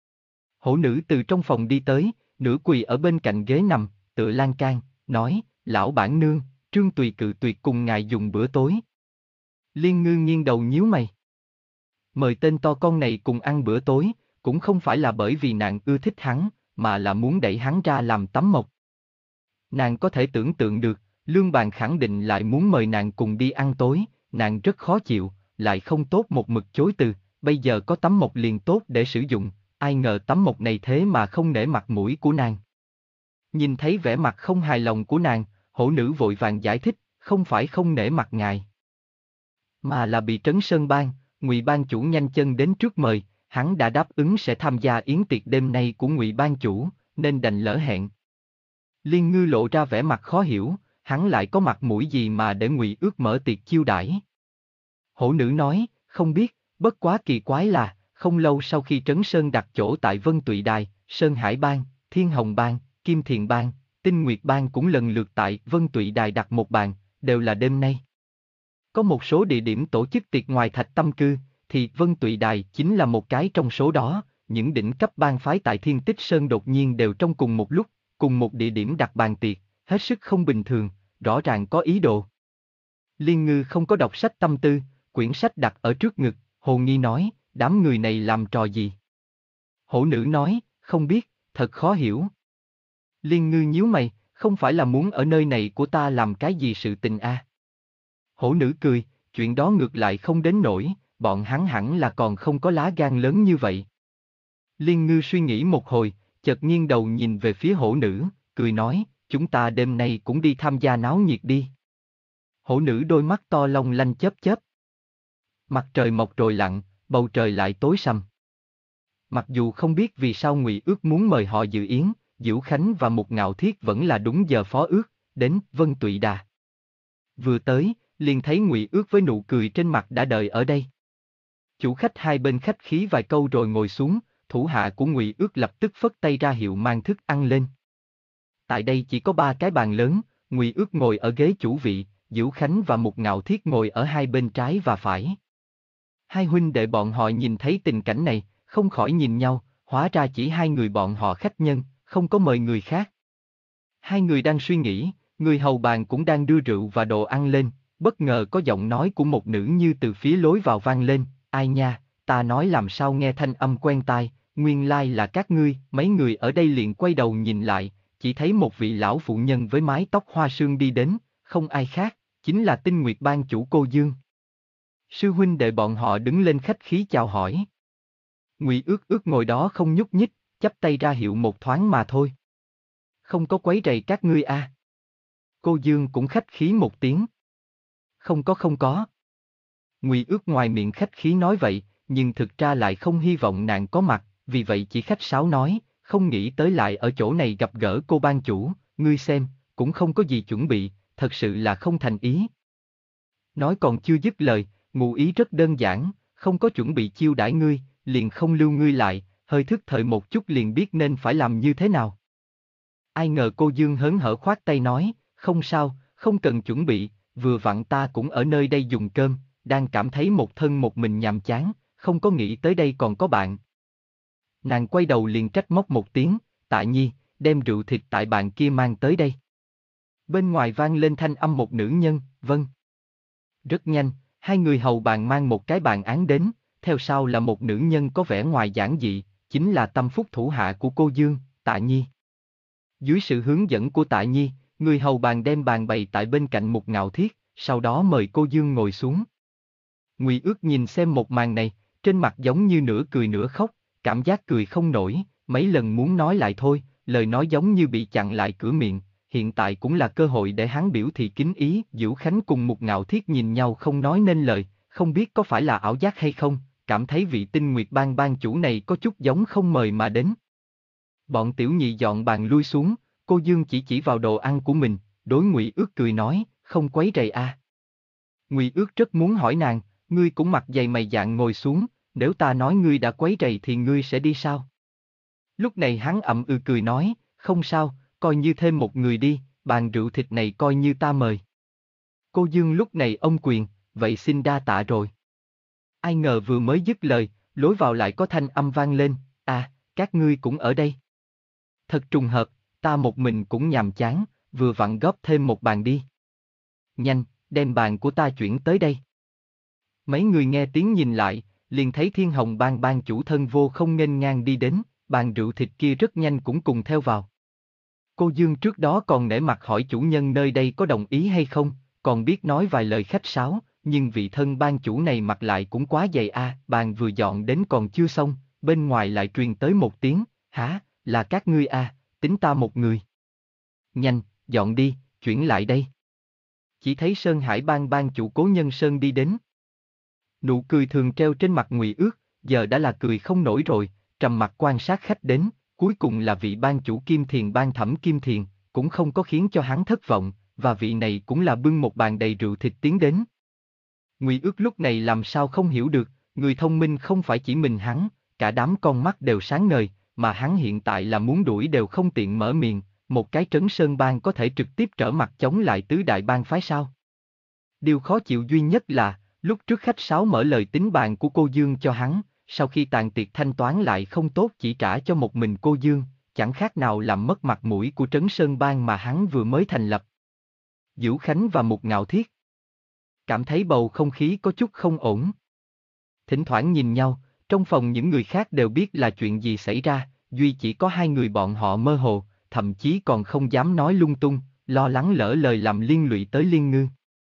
Hổ nữ từ trong phòng đi tới, nửa quỳ ở bên cạnh ghế nằm, tựa lan can, nói, lão bản nương, Trương Tùy cự tuyệt cùng ngài dùng bữa tối. Liên Ngư nghiêng đầu nhíu mày. Mời tên to con này cùng ăn bữa tối, cũng không phải là bởi vì nàng ưa thích hắn, mà là muốn đẩy hắn ra làm tấm mộc. Nàng có thể tưởng tượng được, Lương Bàn khẳng định lại muốn mời nàng cùng đi ăn tối, nàng rất khó chịu, lại không tốt một mực chối từ, bây giờ có tấm mộc liền tốt để sử dụng, ai ngờ tấm mộc này thế mà không nể mặt mũi của nàng. Nhìn thấy vẻ mặt không hài lòng của nàng, hổ nữ vội vàng giải thích, không phải không nể mặt ngài, mà là bị Trấn Sơn Bang, Ngụy Bang chủ nhanh chân đến trước mời, hắn đã đáp ứng sẽ tham gia yến tiệc đêm nay của Ngụy Bang chủ, nên đành lỡ hẹn. Liên Ngư lộ ra vẻ mặt khó hiểu, hắn lại có mặt mũi gì mà để Ngụy Ước mở tiệc chiêu đãi. Hổ nữ nói, không biết, bất quá kỳ quái là, không lâu sau khi Trấn Sơn đặt chỗ tại Vân Tụy Đài, Sơn Hải Bang, Thiên Hồng Bang, Kim Thiền Bang, Tinh Nguyệt Bang cũng lần lượt tại Vân Tụy Đài đặt một bàn, đều là đêm nay. Có một số địa điểm tổ chức tiệc ngoài Thạch Tâm Cư, thì Vân Tụy Đài chính là một cái trong số đó, những đỉnh cấp bang phái tại Thiên Tích Sơn đột nhiên đều trong cùng một lúc, cùng một địa điểm đặt bàn tiệc, hết sức không bình thường, rõ ràng có ý đồ. Liên Ngư không có đọc sách tâm tư, quyển sách đặt ở trước ngực, hồ nghi nói, đám người này làm trò gì? Hổ nữ nói, không biết, thật khó hiểu. Liên Ngư nhíu mày, không phải là muốn ở nơi này của ta làm cái gì sự tình à? Hổ nữ cười, chuyện đó ngược lại không đến nỗi, bọn hắn hẳn là còn không có lá gan lớn như vậy. Liên Ngư suy nghĩ một hồi, chợt nghiêng đầu nhìn về phía hổ nữ, cười nói, chúng ta đêm nay cũng đi tham gia náo nhiệt đi. Hổ nữ đôi mắt to long lanh chớp chớp. Mặt trời mọc rồi lặn, bầu trời lại tối sầm. Mặc dù không biết vì sao Ngụy Ước muốn mời họ dự yến, Diễu Khánh và Mục Ngạo Thiết vẫn là đúng giờ phó ước, đến Vân Tụy Đà. Vừa tới, liền thấy Ngụy Ước với nụ cười trên mặt đã đợi ở đây. Chủ khách hai bên khách khí vài câu rồi ngồi xuống, thủ hạ của Ngụy Ước lập tức phất tay ra hiệu mang thức ăn lên. Tại đây chỉ có ba cái bàn lớn, Ngụy Ước ngồi ở ghế chủ vị, Diễu Khánh và Mục Ngạo Thiết ngồi ở hai bên trái và phải. Hai huynh đệ bọn họ nhìn thấy tình cảnh này, không khỏi nhìn nhau, hóa ra chỉ hai người bọn họ khách nhân, không có mời người khác. Hai người đang suy nghĩ, người hầu bàn cũng đang đưa rượu và đồ ăn lên, bất ngờ có giọng nói của một nữ như từ phía lối vào vang lên, ai nha, ta nói làm sao nghe thanh âm quen tai, nguyên lai là các ngươi, mấy người ở đây liền quay đầu nhìn lại, chỉ thấy một vị lão phụ nhân với mái tóc hoa sương đi đến, không ai khác, chính là Tinh Nguyệt Bang chủ Cô Dương. Sư huynh đệ bọn họ đứng lên khách khí chào hỏi. Ngụy Ước Ước ngồi đó không nhúc nhích, chắp tay ra hiệu một thoáng mà thôi. Không có quấy rầy các ngươi a. À. Cô Dương cũng khách khí một tiếng. Không có không có. Ngụy Ước ngoài miệng khách khí nói vậy, nhưng thực ra lại không hy vọng nàng có mặt, vì vậy chỉ khách sáo nói, không nghĩ tới lại ở chỗ này gặp gỡ cô ban chủ, ngươi xem, cũng không có gì chuẩn bị, thật sự là không thành ý. Nói còn chưa dứt lời, ngụ ý rất đơn giản, không có chuẩn bị chiêu đãi ngươi, liền không lưu ngươi lại, hơi thức thời một chút liền biết nên phải làm như thế nào. Ai ngờ cô Dương hớn hở khoát tay nói, không sao, không cần chuẩn bị, vừa vặn ta cũng ở nơi đây dùng cơm, đang cảm thấy một thân một mình nhàm chán, không có nghĩ tới đây còn có bạn. Nàng quay đầu liền trách móc một tiếng, Tạ Nhi, đem rượu thịt tại bàn kia mang tới đây. Bên ngoài vang lên thanh âm một nữ nhân, vâng. Rất nhanh, hai người hầu bàn mang một cái bàn án đến, theo sau là một nữ nhân có vẻ ngoài giản dị, chính là tâm phúc thủ hạ của cô Dương, Tạ Nhi. Dưới sự hướng dẫn của Tạ Nhi, người hầu bàn đem bàn bày tại bên cạnh Mục Ngạo Thiết, sau đó mời cô Dương ngồi xuống. Ngụy Ước nhìn xem một màn này, trên mặt giống như nửa cười nửa khóc, cảm giác cười không nổi, mấy lần muốn nói lại thôi, lời nói giống như bị chặn lại cửa miệng, hiện tại cũng là cơ hội để hắn biểu thị kính ý. Dữu Khánh cùng Mục Ngạo Thiết nhìn nhau không nói nên lời, không biết có phải là ảo giác hay không, cảm thấy vị Tinh Nguyệt Bang bang chủ này có chút giống không mời mà đến. Bọn tiểu nhị dọn bàn lui xuống, cô Dương chỉ chỉ vào đồ ăn của mình, đối Ngụy Ước cười nói, không quấy rầy à. Ngụy Ước rất muốn hỏi nàng, ngươi cũng mặt dày mày dạn ngồi xuống, nếu ta nói ngươi đã quấy rầy thì ngươi sẽ đi sao? Lúc này hắn ậm ừ cười nói, không sao, coi như thêm một người đi, bàn rượu thịt này coi như ta mời. Cô Dương lúc này ôm quyền, vậy xin đa tạ rồi. Ai ngờ vừa mới dứt lời, lối vào lại có thanh âm vang lên, à, các ngươi cũng ở đây. Thật trùng hợp, ta một mình cũng nhàm chán, vừa vặn góp thêm một bàn đi. Nhanh, đem bàn của ta chuyển tới đây. Mấy người nghe tiếng nhìn lại, liền thấy Thiên Hồng Bang bang chủ thân vô không nghênh ngang đi đến, bàn rượu thịt kia rất nhanh cũng cùng theo vào. Cô Dương trước đó còn nể mặt hỏi chủ nhân nơi đây có đồng ý hay không, còn biết nói vài lời khách sáo, nhưng vị thân bang chủ này mặt lại cũng quá dày a, à, bàn vừa dọn đến còn chưa xong, bên ngoài lại truyền tới một tiếng, hả, là các ngươi à, tính ta một người. Nhanh, dọn đi, chuyển lại đây. Chỉ thấy Sơn Hải Bang bang chủ Cố Nhân Sơn đi đến. Nụ cười thường treo trên mặt Ngụy Ước, giờ đã là cười không nổi rồi, trầm mặt quan sát khách đến, cuối cùng là vị bang chủ Kim Thiền Bang Thẩm Kim Thiền, cũng không có khiến cho hắn thất vọng, và vị này cũng là bưng một bàn đầy rượu thịt tiến đến. Ngụy Ước lúc này làm sao không hiểu được, người thông minh không phải chỉ mình hắn, cả đám con mắt đều sáng ngời, mà hắn hiện tại là muốn đuổi đều không tiện mở miệng, một cái Trấn Sơn Bang có thể trực tiếp trở mặt chống lại tứ đại bang phái sao? Điều khó chịu duy nhất là, lúc trước khách sáo mở lời tính bàn của cô Dương cho hắn, sau khi tàn tiệc thanh toán lại không tốt chỉ trả cho một mình cô Dương, chẳng khác nào làm mất mặt mũi của Trấn Sơn Bang mà hắn vừa mới thành lập. Dữu Khánh và Mục Ngạo Thiết cảm thấy bầu không khí có chút không ổn. Thỉnh thoảng nhìn nhau, trong phòng những người khác đều biết là chuyện gì xảy ra, duy chỉ có hai người bọn họ mơ hồ, thậm chí còn không dám nói lung tung, lo lắng lỡ lời làm liên lụy tới Liên Ngư.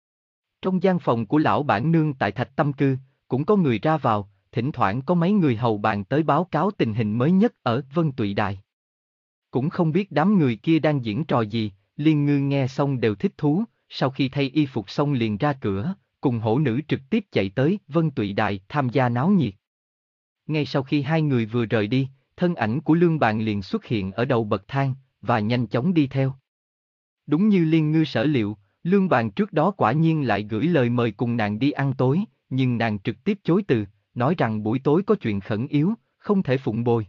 Trong gian phòng của lão bản nương tại Thạch Tâm Cư, cũng có người ra vào, thỉnh thoảng có mấy người hầu bàn tới báo cáo tình hình mới nhất ở Vân Tụy Đài. Cũng không biết đám người kia đang diễn trò gì, Liên Ngư nghe xong đều thích thú, sau khi thay y phục xong liền ra cửa, cùng hổ nữ trực tiếp chạy tới Vân Tụy Đài tham gia náo nhiệt. Ngay sau khi hai người vừa rời đi, thân ảnh của Lương Bàn liền xuất hiện ở đầu bậc thang, và nhanh chóng đi theo. Đúng như Liên Ngư sở liệu, Lương Bàn trước đó quả nhiên lại gửi lời mời cùng nàng đi ăn tối, nhưng nàng trực tiếp chối từ, nói rằng buổi tối có chuyện khẩn yếu, không thể phụng bồi.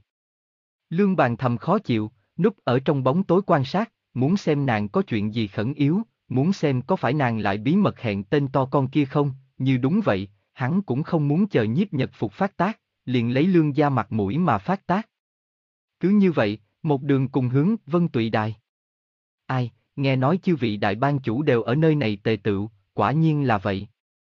Lương Bàn thầm khó chịu, núp ở trong bóng tối quan sát, muốn xem nàng có chuyện gì khẩn yếu, muốn xem có phải nàng lại bí mật hẹn tên to con kia không, như đúng vậy, hắn cũng không muốn chờ Nhiếp Nhật Phục phát tác, liền lấy Lương gia mặt mũi mà phát tác. Cứ như vậy, một đường cùng hướng Vân Tụy Đài. Ai, nghe nói chư vị đại bang chủ đều ở nơi này tề tựu, quả nhiên là vậy.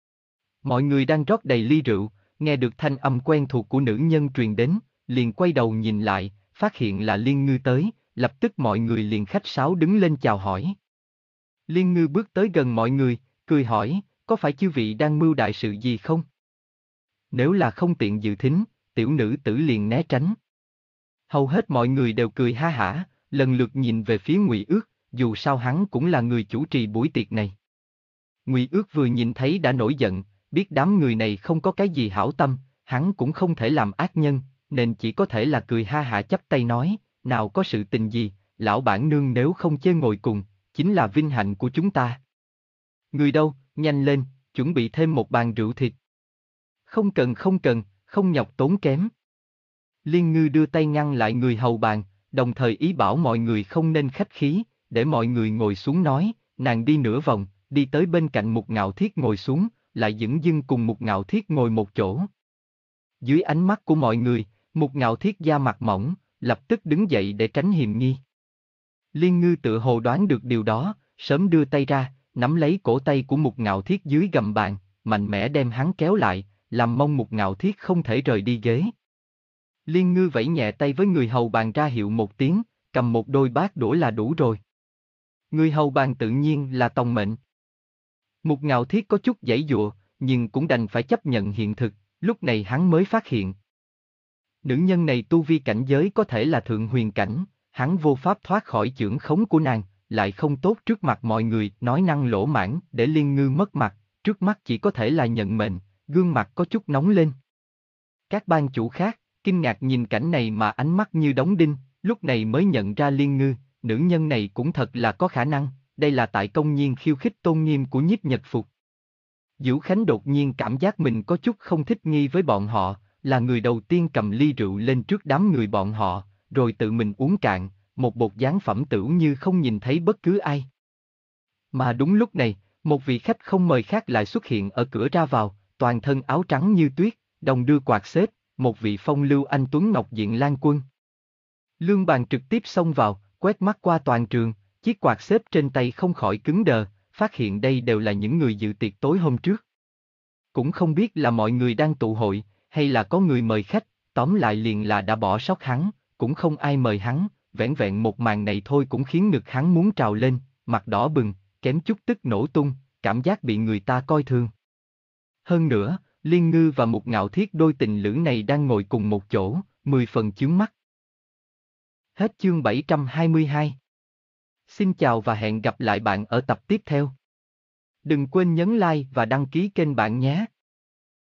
Mọi người đang rót đầy ly rượu, nghe được thanh âm quen thuộc của nữ nhân truyền đến, liền quay đầu nhìn lại, phát hiện là Liên Ngư tới, lập tức mọi người liền khách sáo đứng lên chào hỏi. Liên Ngư bước tới gần mọi người, cười hỏi, có phải chư vị đang mưu đại sự gì không? Nếu là không tiện dự thính, tiểu nữ tử liền né tránh. Hầu hết mọi người đều cười ha hả, lần lượt nhìn về phía Ngụy Ước, dù sao hắn cũng là người chủ trì buổi tiệc này. Ngụy Ước vừa nhìn thấy đã nổi giận, biết đám người này không có cái gì hảo tâm, hắn cũng không thể làm ác nhân, nên chỉ có thể là cười ha hả chắp tay nói, nào có sự tình gì, lão bản nương nếu không chê ngồi cùng, chính là vinh hạnh của chúng ta. Người đâu, nhanh lên, chuẩn bị thêm một bàn rượu thịt. Không cần không cần, không nhọc tốn kém. Liên Ngư đưa tay ngăn lại người hầu bàn, đồng thời ý bảo mọi người không nên khách khí, để mọi người ngồi xuống nói, nàng đi nửa vòng, đi tới bên cạnh Mục Ngạo Thiết ngồi xuống, lại dửng dưng cùng Mục Ngạo Thiết ngồi một chỗ. Dưới ánh mắt của mọi người, Mục Ngạo Thiết da mặt mỏng, lập tức đứng dậy để tránh hiềm nghi. Liên Ngư tự hồ đoán được điều đó, sớm đưa tay ra, nắm lấy cổ tay của Mục Ngạo Thiết dưới gầm bàn, mạnh mẽ đem hắn kéo lại, làm mong Mục Ngạo Thiết không thể rời đi ghế. Liên Ngư vẫy nhẹ tay với người hầu bàn ra hiệu một tiếng, cầm một đôi bát đũa là đủ rồi. Người hầu bàn tự nhiên là tòng mệnh. Mục Ngạo Thiết có chút giãy giụa, nhưng cũng đành phải chấp nhận hiện thực, lúc này hắn mới phát hiện. Nữ nhân này tu vi cảnh giới có thể là thượng huyền cảnh, hắn vô pháp thoát khỏi chưởng khống của nàng, lại không tốt trước mặt mọi người, nói năng lỗ mãng, để Liên Ngư mất mặt, trước mắt chỉ có thể là nhận mệnh, gương mặt có chút nóng lên. Các ban chủ khác, kinh ngạc nhìn cảnh này mà ánh mắt như đóng đinh, lúc này mới nhận ra Liên Ngư, nữ nhân này cũng thật là có khả năng, đây là tại công nhiên khiêu khích tôn nghiêm của Nhiếp Nhật Phục. Dữu Khánh đột nhiên cảm giác mình có chút không thích nghi với bọn họ, là người đầu tiên cầm ly rượu lên trước đám người bọn họ, rồi tự mình uống cạn, một bột dáng phẩm tửu như không nhìn thấy bất cứ ai. Mà đúng lúc này, một vị khách không mời khác lại xuất hiện ở cửa ra vào, toàn thân áo trắng như tuyết, đồng đưa quạt xếp, một vị phong lưu anh tuấn ngọc diện lang quân. Lương Bàn trực tiếp xông vào, quét mắt qua toàn trường, chiếc quạt xếp trên tay không khỏi cứng đờ, phát hiện đây đều là những người dự tiệc tối hôm trước. Cũng không biết là mọi người đang tụ hội, hay là có người mời khách, tóm lại liền là đã bỏ sót hắn, cũng không ai mời hắn, vẻn vẹn một màn này thôi cũng khiến ngực hắn muốn trào lên, mặt đỏ bừng, kém chút tức nổ tung, cảm giác bị người ta coi thường. Hơn nữa, Liên Ngư và Mục Ngạo Thiết đôi tình lữ này đang ngồi cùng một chỗ, mười phần chướng mắt. Hết chương bảy trăm hai mươi hai. Xin chào và hẹn gặp lại bạn ở tập tiếp theo. Đừng quên nhấn like và đăng ký kênh bạn nhé.